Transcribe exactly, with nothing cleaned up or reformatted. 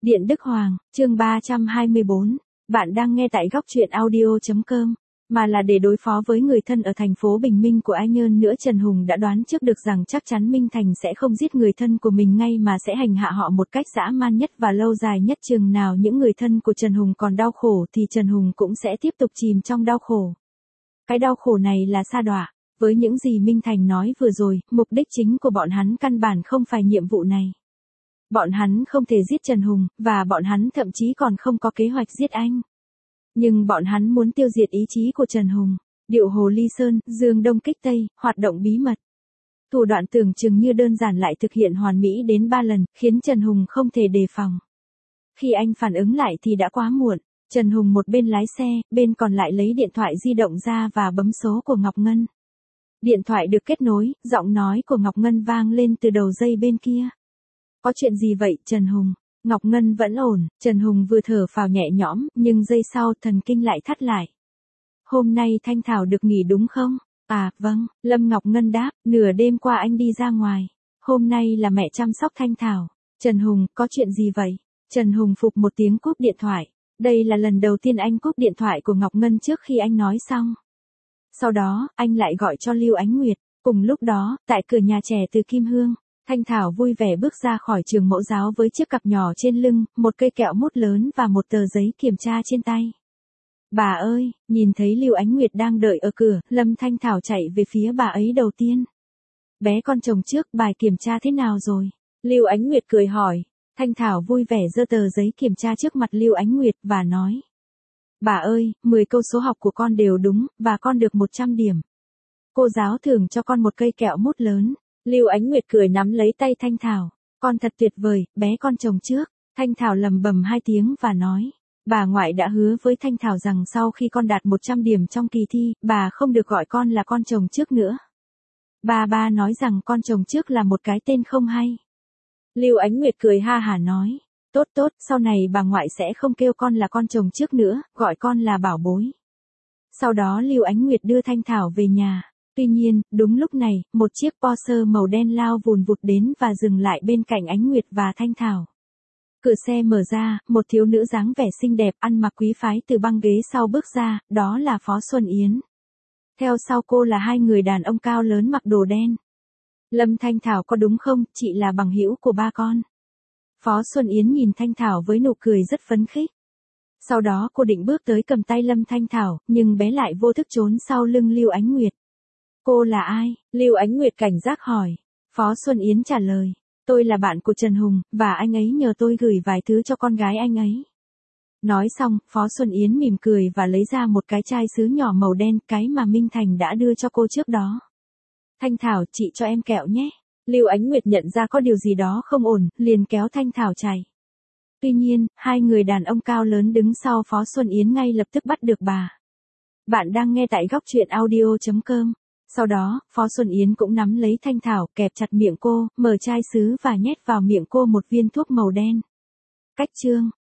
Điện Đức Hoàng, chương ba trăm hai mươi bốn. Bạn đang nghe tại góc truyện audio chấm com. Mà là để đối phó với người thân ở thành phố Bình Minh của Ai Nhơn nữa, Trần Hùng đã đoán trước được rằng chắc chắn Minh Thành sẽ không giết người thân của mình ngay mà sẽ hành hạ họ một cách dã man nhất và lâu dài nhất. Chừng nào những người thân của Trần Hùng còn đau khổ thì Trần Hùng cũng sẽ tiếp tục chìm trong đau khổ. Cái đau khổ này là sa đọa. Với những gì Minh Thành nói vừa rồi, mục đích chính của bọn hắn căn bản không phải nhiệm vụ này. Bọn hắn không thể giết Trần Hùng, và bọn hắn thậm chí còn không có kế hoạch giết anh. Nhưng bọn hắn muốn tiêu diệt ý chí của Trần Hùng. Điệu Hồ Ly Sơn, Dương Đông Kích Tây, hoạt động bí mật. Thủ đoạn tưởng chừng như đơn giản lại thực hiện hoàn mỹ đến ba lần, khiến Trần Hùng không thể đề phòng. Khi anh phản ứng lại thì đã quá muộn. Trần Hùng một bên lái xe, bên còn lại lấy điện thoại di động ra và bấm số của Ngọc Ngân. Điện thoại được kết nối, giọng nói của Ngọc Ngân vang lên từ đầu dây bên kia. Có chuyện gì vậy, Trần Hùng? Ngọc Ngân vẫn ổn. Trần Hùng vừa thở phào nhẹ nhõm, nhưng giây sau thần kinh lại thắt lại. Hôm nay Thanh Thảo được nghỉ đúng không? À, vâng, Lâm Ngọc Ngân đáp, nửa đêm qua anh đi ra ngoài. Hôm nay là mẹ chăm sóc Thanh Thảo. Trần Hùng, có chuyện gì vậy? Trần Hùng phục một tiếng cúp điện thoại. Đây là lần đầu tiên anh cúp điện thoại của Ngọc Ngân trước khi anh nói xong. Sau đó, anh lại gọi cho Lưu Ánh Nguyệt. Cùng lúc đó, tại cửa nhà trẻ Từ Kim Hương, Thanh Thảo vui vẻ bước ra khỏi trường mẫu giáo với chiếc cặp nhỏ trên lưng, một cây kẹo mút lớn và một tờ giấy kiểm tra trên tay. Bà ơi, nhìn thấy Lưu Ánh Nguyệt đang đợi ở cửa, Lâm Thanh Thảo chạy về phía bà ấy đầu tiên. Bé con chồng trước, bài kiểm tra thế nào rồi? Lưu Ánh Nguyệt cười hỏi. Thanh Thảo vui vẻ giơ tờ giấy kiểm tra trước mặt Lưu Ánh Nguyệt và nói. Bà ơi, mười câu số học của con đều đúng, và con được một trăm điểm. Cô giáo thưởng cho con một cây kẹo mút lớn. Lưu Ánh Nguyệt cười nắm lấy tay Thanh Thảo. Con thật tuyệt vời, bé con chồng trước. Thanh Thảo lầm bầm hai tiếng và nói. Bà ngoại đã hứa với Thanh Thảo rằng sau khi con đạt một trăm điểm trong kỳ thi, bà không được gọi con là con chồng trước nữa. Bà ba nói rằng con chồng trước là một cái tên không hay. Lưu Ánh Nguyệt cười ha hả nói. Tốt tốt, sau này bà ngoại sẽ không kêu con là con chồng trước nữa, gọi con là bảo bối. Sau đó Lưu Ánh Nguyệt đưa Thanh Thảo về nhà. Tuy nhiên, đúng lúc này, một chiếc Porsche màu đen lao vùn vụt đến và dừng lại bên cạnh Ánh Nguyệt và Thanh Thảo. Cửa xe mở ra, một thiếu nữ dáng vẻ xinh đẹp ăn mặc quý phái từ băng ghế sau bước ra, đó là Phó Xuân Yến. Theo sau cô là hai người đàn ông cao lớn mặc đồ đen. Lâm Thanh Thảo có đúng không, chị là bằng hữu của ba con. Phó Xuân Yến nhìn Thanh Thảo với nụ cười rất phấn khích. Sau đó cô định bước tới cầm tay Lâm Thanh Thảo, nhưng bé lại vô thức trốn sau lưng Lưu Ánh Nguyệt. Cô là ai? Lưu Ánh Nguyệt cảnh giác hỏi. Phó Xuân Yến trả lời. Tôi là bạn của Trần Hùng, và anh ấy nhờ tôi gửi vài thứ cho con gái anh ấy. Nói xong, Phó Xuân Yến mỉm cười và lấy ra một cái chai sứ nhỏ màu đen, cái mà Minh Thành đã đưa cho cô trước đó. Thanh Thảo, chị cho em kẹo nhé. Lưu Ánh Nguyệt nhận ra có điều gì đó không ổn, liền kéo Thanh Thảo chạy. Tuy nhiên, hai người đàn ông cao lớn đứng sau Phó Xuân Yến ngay lập tức bắt được bà. Bạn đang nghe tại góc truyện audio chấm com. Sau đó, Phó Xuân Yến cũng nắm lấy Thanh Thảo, kẹp chặt miệng cô, mở chai sứ và nhét vào miệng cô một viên thuốc màu đen. Cách chương